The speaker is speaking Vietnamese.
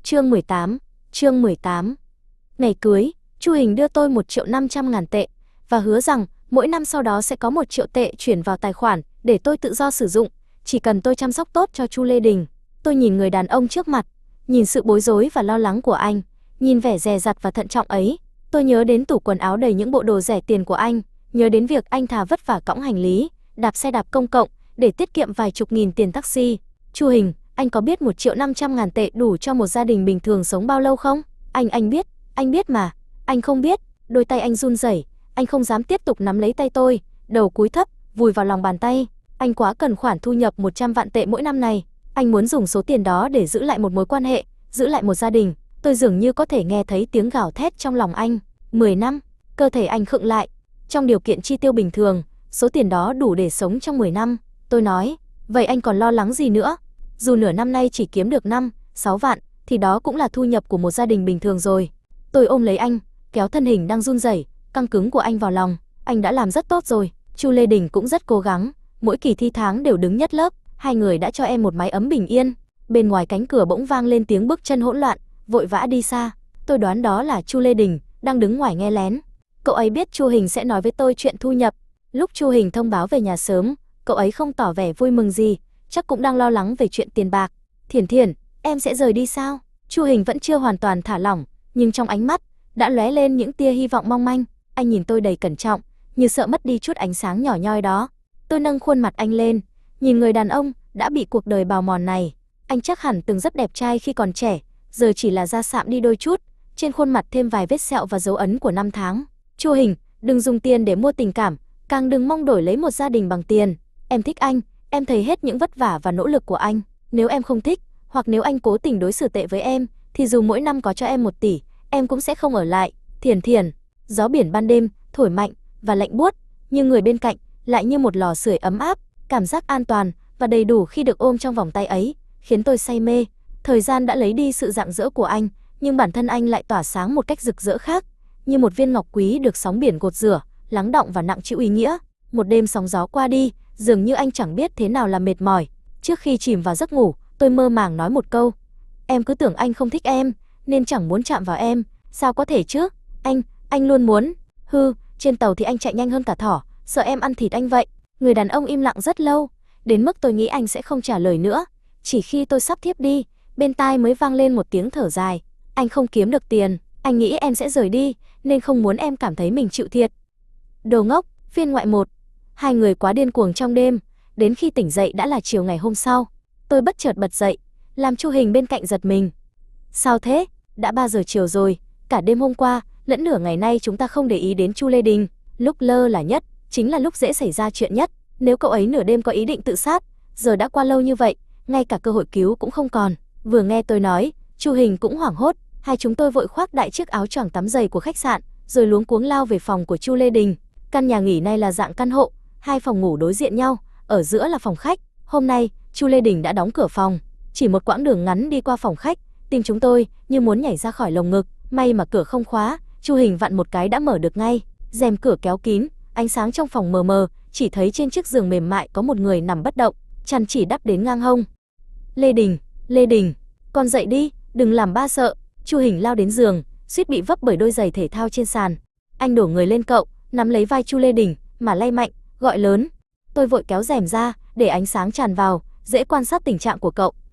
Chương 18. Chương 18. Ngày cưới, Chu Hình đưa tôi 1.500.000 tệ và hứa rằng mỗi năm sau đó sẽ có 1 triệu tệ chuyển vào tài khoản để tôi tự do sử dụng, chỉ cần tôi chăm sóc tốt cho Chu Lê Đình. Tôi nhìn người đàn ông trước mặt, nhìn sự bối rối và lo lắng của anh, nhìn vẻ dè dặt và thận trọng ấy, tôi nhớ đến tủ quần áo đầy những bộ đồ rẻ tiền của anh, nhớ đến việc anh thà vất vả cõng hành lý, đạp xe đạp công cộng để tiết kiệm vài chục nghìn tiền taxi. Chu Hình, anh có biết 1.500.000 tệ đủ cho một gia đình bình thường sống bao lâu không? Anh biết mà. Anh không biết. Đôi tay anh run rẩy, anh không dám tiếp tục nắm lấy tay tôi, đầu cúi thấp, vùi vào lòng bàn tay. Anh quá cần khoản thu nhập 100 vạn tệ mỗi năm này. Anh muốn dùng số tiền đó để giữ lại một mối quan hệ, giữ lại một gia đình. Tôi dường như có thể nghe thấy tiếng gào thét trong lòng anh. 10 năm, cơ thể anh khựng lại. Trong điều kiện chi tiêu bình thường, số tiền đó đủ để sống trong 10 năm. Tôi nói, vậy anh còn lo lắng gì nữa? Dù nửa năm nay chỉ kiếm được 5-6 vạn, thì đó cũng là thu nhập của một gia đình bình thường rồi. Tôi ôm lấy anh, kéo thân hình đang run rẩy, căng cứng của anh vào lòng. Anh đã làm rất tốt rồi. Chu Lê Đình cũng rất cố gắng, mỗi kỳ thi tháng đều đứng nhất lớp. Hai người đã cho em một mái ấm bình yên. Bên ngoài cánh cửa bỗng vang lên tiếng bước chân hỗn loạn, vội vã đi xa. Tôi đoán đó là Chu Lê Đình đang đứng ngoài nghe lén. Cậu ấy biết Chu Hình sẽ nói với tôi chuyện thu nhập. Lúc Chu Hình thông báo về nhà sớm, cậu ấy không tỏ vẻ vui mừng gì, chắc cũng đang lo lắng về chuyện tiền bạc. Thiển Thiển, em sẽ rời đi sao? Chu Hình vẫn chưa hoàn toàn thả lỏng, nhưng trong ánh mắt đã lóe lên những tia hy vọng mong manh. Anh nhìn tôi đầy cẩn trọng, như sợ mất đi chút ánh sáng nhỏ nhoi đó. Tôi nâng khuôn mặt anh lên, nhìn người đàn ông đã bị cuộc đời bào mòn này. Anh chắc hẳn từng rất đẹp trai khi còn trẻ, giờ chỉ là da sạm đi đôi chút, trên khuôn mặt thêm vài vết sẹo và dấu ấn của năm tháng. Chu Hình, đừng dùng tiền để mua tình cảm, càng đừng mong đổi lấy một gia đình bằng tiền. Em thích anh, em thấy hết những vất vả và nỗ lực của anh. Nếu em không thích, hoặc nếu anh cố tình đối xử tệ với em, thì dù mỗi năm có cho em 1 tỷ, em cũng sẽ không ở lại. Thiển Thiển, gió biển ban đêm thổi mạnh và lạnh buốt, nhưng người bên cạnh lại như một lò sưởi ấm áp, cảm giác an toàn và đầy đủ khi được ôm trong vòng tay ấy, khiến tôi say mê. Thời gian đã lấy đi sự rạng rỡ của anh, nhưng bản thân anh lại tỏa sáng một cách rực rỡ khác, như một viên ngọc quý được sóng biển gột rửa, lắng đọng và nặng chịu ý nghĩa. Một đêm sóng gió qua đi, dường như anh chẳng biết thế nào là mệt mỏi. Trước khi chìm vào giấc ngủ, tôi mơ màng nói một câu: em cứ tưởng anh không thích em, nên chẳng muốn chạm vào em. Sao có thể chứ? Anh luôn muốn. Trên tàu thì anh chạy nhanh hơn cả thỏ, sợ em ăn thịt anh vậy. Người đàn ông im lặng rất lâu, đến mức tôi nghĩ anh sẽ không trả lời nữa. Chỉ khi tôi sắp thiếp đi, bên tai mới vang lên một tiếng thở dài. Anh không kiếm được tiền, anh nghĩ em sẽ rời đi, nên không muốn em cảm thấy mình chịu thiệt. Đồ ngốc, phiên ngoại 1. Hai người quá điên cuồng trong đêm, đến khi tỉnh dậy đã là chiều ngày hôm sau. Tôi bất chợt bật dậy, làm Chu Hình bên cạnh giật mình. Sao thế? Đã 3 giờ chiều rồi, cả đêm hôm qua, lẫn nửa ngày nay chúng ta không để ý đến Chu Lê Đình. Lúc lơ là nhất, chính là lúc dễ xảy ra chuyện nhất. Nếu cậu ấy nửa đêm có ý định tự sát, giờ đã qua lâu như vậy, ngay cả cơ hội cứu cũng không còn. Vừa nghe tôi nói, Chu Hình cũng hoảng hốt. Hai chúng tôi vội khoác đại chiếc áo choàng tắm giày của khách sạn, rồi luống cuống lao về phòng của Chu Lê Đình. Căn nhà nghỉ này là dạng căn hộ, 2 phòng ngủ đối diện nhau, ở giữa là phòng khách. Hôm nay, Chu Lê Đình đã đóng cửa phòng, chỉ một quãng đường ngắn đi qua phòng khách, tim chúng tôi như muốn nhảy ra khỏi lồng ngực. May mà cửa không khóa, Chu Hình vặn một cái đã mở được ngay. Rèm cửa kéo kín, ánh sáng trong phòng mờ mờ, chỉ thấy trên chiếc giường mềm mại có một người nằm bất động, chăn chỉ đắp đến ngang hông. Lê Đình, con dậy đi, đừng làm ba sợ. Chu Hình lao đến giường, suýt bị vấp bởi đôi giày thể thao trên sàn. Anh đổ người lên cậu, nắm lấy vai Chu Lê Đình mà lay mạnh, gọi lớn. Tôi vội kéo rèm ra để ánh sáng tràn vào, dễ quan sát tình trạng của cậu.